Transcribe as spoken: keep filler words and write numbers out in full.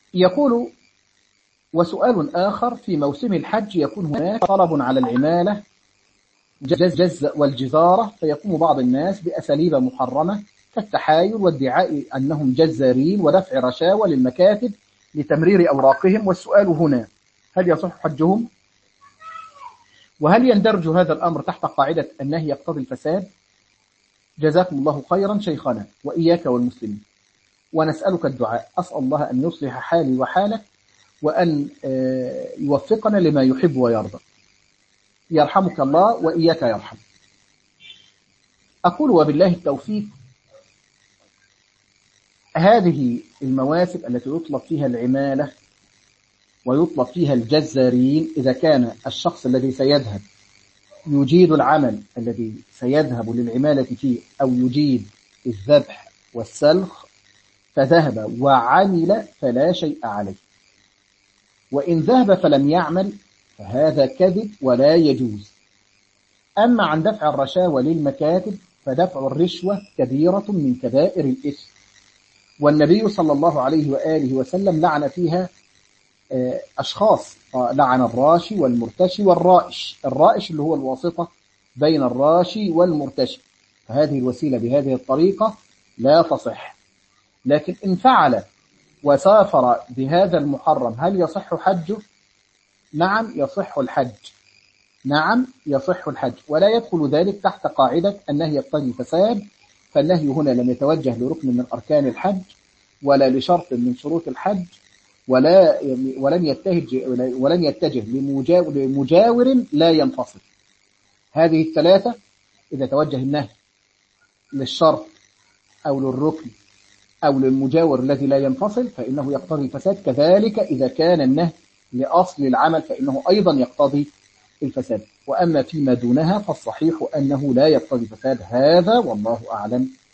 يقول: وسؤال آخر: في موسم الحج يكون هناك طلب على العمالة جز جز والجزارة، فيقوم بعض الناس بأساليب محرمة كالتحايل وادعاء أنهم جزارين ودفع رشاوى للمكاتب لتمرير أوراقهم. والسؤال هنا: هل يصح حجهم؟ وهل يندرج هذا الأمر تحت قاعدة النهي يقتضي الفساد؟ جزاكم الله خيرا شيخنا وإياك والمسلمين، ونسألك الدعاء. أسأل الله أن يصلح حالي وحالك، وأن يوفقنا لما يحب ويرضى. يرحمك الله وإياك يرحم. أقول: وبالله التوفيق. هذه المواسم التي يطلب فيها العمالة ويطلب فيها الجزارين، إذا كان الشخص الذي سيذهب يجيد العمل الذي سيذهب للعمالة فيه، أو يجيد الذبح والسلخ، فذهب وعمل فلا شيء عليه. وإن ذهب فلم يعمل فهذا كذب ولا يجوز. أما عن دفع الرشاوى للمكاتب فدفع الرشوة كبيرة من كبائر الإثم، والنبي صلى الله عليه وآله وسلم لعن فيها أشخاص، لعن الراشي والمرتشي والرائش. الرائش اللي هو الواسطة بين الراشي والمرتشي، فهذه الوسيلة بهذه الطريقة لا تصح. لكن إن فعل وسافر بهذا المحرم هل يصح حجه؟ نعم يصح الحج، نعم يصح الحج، ولا يدخل ذلك تحت قاعدة النهي يقتضي الفساد. فالنهي هنا لم يتوجه لركن من أركان الحج ولا لشرط من شروط الحج، ولا ولم يتجه ولم يتجه لمجاور لا ينفصل. هذه الثلاثة إذا توجه النهي للشرط أو للركن أو للمجاور الذي لا ينفصل فإنه يقتضي الفساد. كذلك إذا كان النهي لأصل العمل فإنه أيضا يقتضي الفساد. وأما فيما دونها فالصحيح أنه لا يقتضي الفساد. هذا والله أعلم.